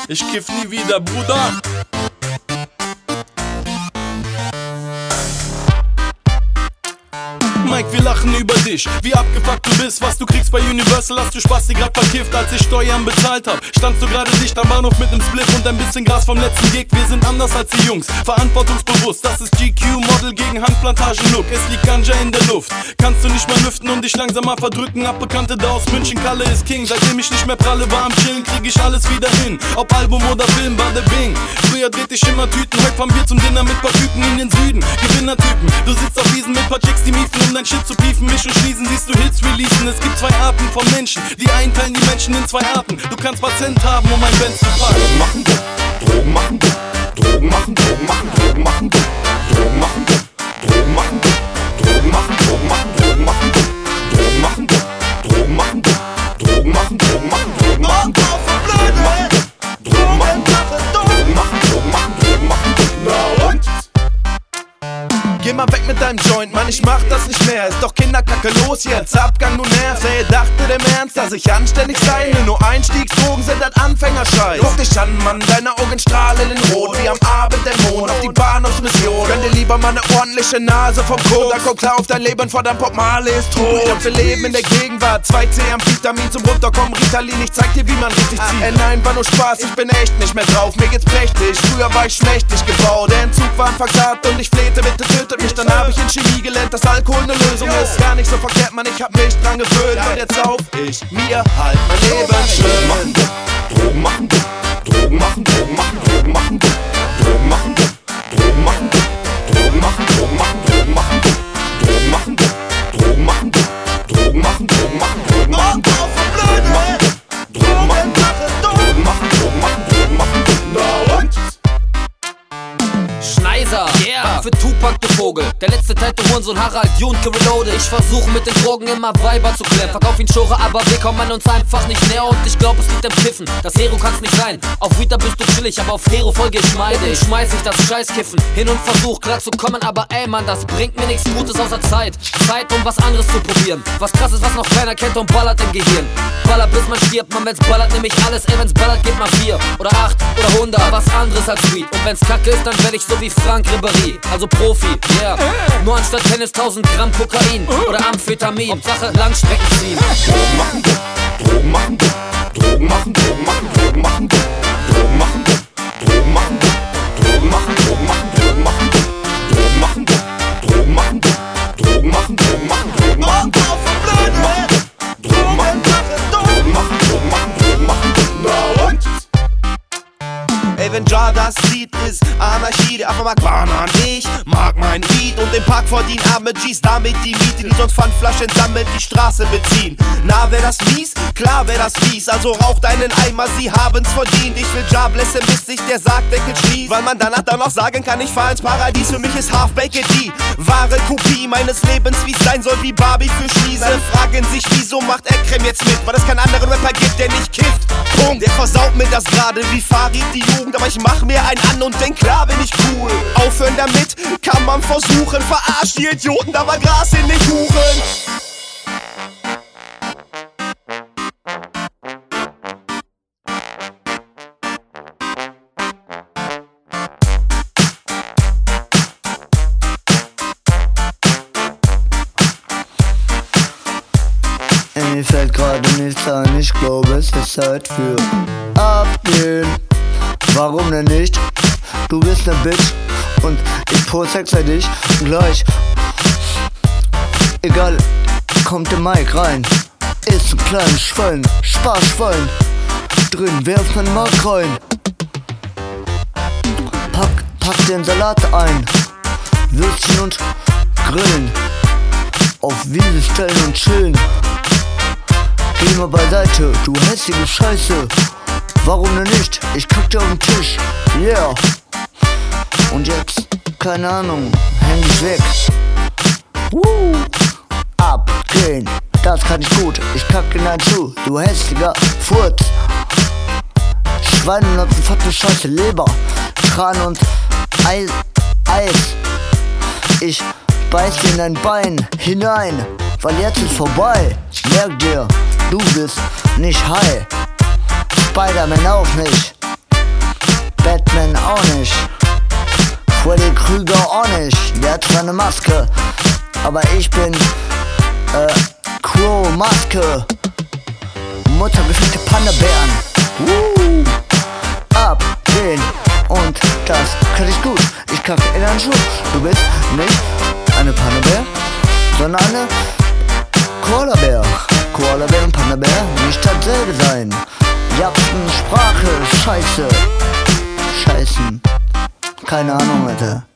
Ich kiff nie wieder, Bruder. Mike, wir lachen über dich, wie abgefuckt du bist. Was du kriegst bei Universal, hast du Spaß, dir grad verkifft. Als ich Steuern bezahlt hab, standst du gerade dicht am Bahnhof mit nem Spliff und ein bisschen Gras vom letzten Gig. Wir sind anders als die Jungs, verantwortungsbewusst. Das ist GQ-Model gegen Handplantagen-Look. Es liegt Ganja in der Luft, kannst du nicht mehr lüften und dich langsam mal verdrücken. Abbekannte da aus München, Kalle ist King. Seitdem ich nicht mehr pralle, war am Chillen, krieg ich alles wieder hin. Ob Album oder Film, bada bing. Früher dreht ich immer Tüten, heute fahren wir zum Dinner mit paar Typen in den Süden. Gewinnertypen, du sitzt auf Wiesen mit paar Chicks, die miefen, um dein Shit zu piefen. Mischen, schließen, siehst du Hits releasen. Es gibt zwei Arten von Menschen, die einteilen die Menschen in zwei Arten. Du kannst was Cent haben, um ein Band zu packen. Drogen machen gut, Drogen machen, Drogen machen, Drogen machen gut, Drogen machen gut, Drogen machen gut, Drogen machen, Drogen machen, Drogen machen gut, Drogen machen gut, Drogen machen gut, Drogen machen, Drogen machen, Drogen machen gut, Drogen machen gut, Drogen machen gut, Drogen machen, Drogen machen, Drogen machen gut. Na und? Geh mal weg mit deinem Joint, Mann, ich mach das nicht mehr. Ist doch Kinderkacke, los jetzt, Abgang, du nervst. Ey, dachte dem Ernst, dass ich anständig sei? Nur Einstiegsdrogen sind halt Anfängerscheiß. Guck dich an, Mann, deine Augen strahlen in Rot wie am Abend der Mond auf die Bahnhofsmission. Gönn dir lieber mal eine ordentliche Nase vom Koks. Dann guck klar auf dein Leben, vor dein Pop Marley ist tot. Und wir leben in der Gegenwart, 2C Amphetamin zum Runterkommen, Ritalin, ich zeig dir, wie man richtig zieht. Nein, war nur Spaß, ich bin echt nicht mehr drauf, mir geht's prächtig. Früher war ich schmächtig gebaut, der Entzug war ein Faxat und ich flehte, bitte tötet mich. Dann hab ich in Chemie gelernt, dass Alkohol ne Lösung ist. Gar nicht so verkehrt, Mann, ich hab mich dran gewöhnt. Und jetzt sauf ich mir halt mein Leben schön. Drogen machen gut, Drogen machen, Drogen machen, Drogen machen gut, Drogen machen gut, Drogen machen gut, Drogen machen, Drogen machen, Drogen machen gut, Drogen machen gut, Drogen machen gut, Drogen machen, Drogen machen, Drogen machen gut, Drogen machen gut, Drogen machen gut, Drogen machen, Drogen machen, Drogen machen gut. Na und? Schneiser, yeah, für Tupac, du Vogel. Der letzte Titel Hurensohn Harald Junke reloaded. Ich versuche mit den Drogen immer Weiber zu klären. Verkauf ihn Schore, aber wir kommen uns einfach nicht näher. Und ich glaub, es liegt am Kiffen. Das Hero kann's nicht sein. Auf Vita bist du chillig, aber auf Hero voll geschmeidig. Schmeiß ich das Scheißkiffen hin und versuch klar zu kommen. Aber ey Mann, das bringt mir nichts Gutes außer Zeit. Zeit, um was anderes zu probieren. Was krass ist, was noch keiner kennt und ballert im Gehirn. Ballert bis man stirbt, man, wenn's ballert, nehm ich alles. Ey, wenn's ballert, geht mal 4 oder 8 oder 100. Was anderes als Weed. Und wenn's kacke ist, dann werd ich so wie Frank Ribéry, also Profi, yeah. Nur anstatt Tennis 1000 Gramm Kokain oder Amphetamin. Hauptsache Langstrecken ziehen. Drogen machen gut, Drogen machen gut, Drogen machen, Drogen machen, Drogen machen gut, Drogen machen gut, Drogen machen gut, Drogen machen, Drogen machen, Drogen machen gut, Drogen machen gut, Drogen machen gut, Drogen machen, Drogen machen, Drogen machen gut, Drogen machen gut, Drogen machen gut, Drogen machen, Drogen machen, Drogen machen gut. Na und? Ey, wenn Ja das Lied ist Anarchie, der Affe mag Banan, ich mag mein Beat und den Park verdient arme G's, damit die Miete, die sonst Pfandflaschen sammelt, die Straße beziehen. Na, wär das mies? Klar wär das fies, also raucht einen Eimer, sie haben's verdient. Ich will Ja blessen, bis sich der Sargdeckel schließt, weil man danach dann noch sagen kann, ich fahr ins Paradies. Für mich ist Half-Baked die wahre Kopie meines Lebens, wie's sein soll wie Barbie für Schliese. Fragen sich, wieso macht er Creme jetzt mit, weil es keinen anderen Rapper gibt, der nicht kifft. Punkt. Der versaut mir das gerade wie Farid die Jugend, aber ich mach mir einen an und denk, klar bin ich cool. Aufhören damit kann man versuchen, verarscht die Idioten, da war Gras in den Kuchen. Mir fällt gerade nichts ein, ich glaube es ist Zeit für Abgehen. Warum denn nicht? Du bist ne Bitch und ich prosexe dich gleich. Egal, kommt der Mike rein. Ist ein kleines Schwein, Sparschwein. Drin werft man Mark rein. Pack den Salat ein. Würstchen und Grillen. Auf Wiese stellen und chillen. Geh mal beiseite, du hässliche Scheiße. Warum denn nicht? Ich kack dir auf den Tisch. Yeah. Und jetzt, keine Ahnung, Handy weg. Abgehen, das kann ich gut. Ich kacke in deinen Schuh, du hässlicher Furz. Schweinenutzen, fette Scheiße, Leber, Tran und Eis. Ich beiß dir in dein Bein hinein, weil jetzt ist vorbei. Merk dir, du bist nicht high. Spider-Man auch nicht. Batman auch nicht. Freddy Krüger auch nicht. Der hat zwar eine Maske, aber ich bin Crow Maske. Muttergefickte Panda-Bären. Abgehen. Und das kann ich gut. Ich kacke in einen Schuh. Du bist nicht eine Panda-Bär, sondern eine Koala-Bär. Koala-Bär und Panda-Bär nicht dasselbe sein. Japsen, Sprache, Scheiße. Scheißen. Keine Ahnung, Alter.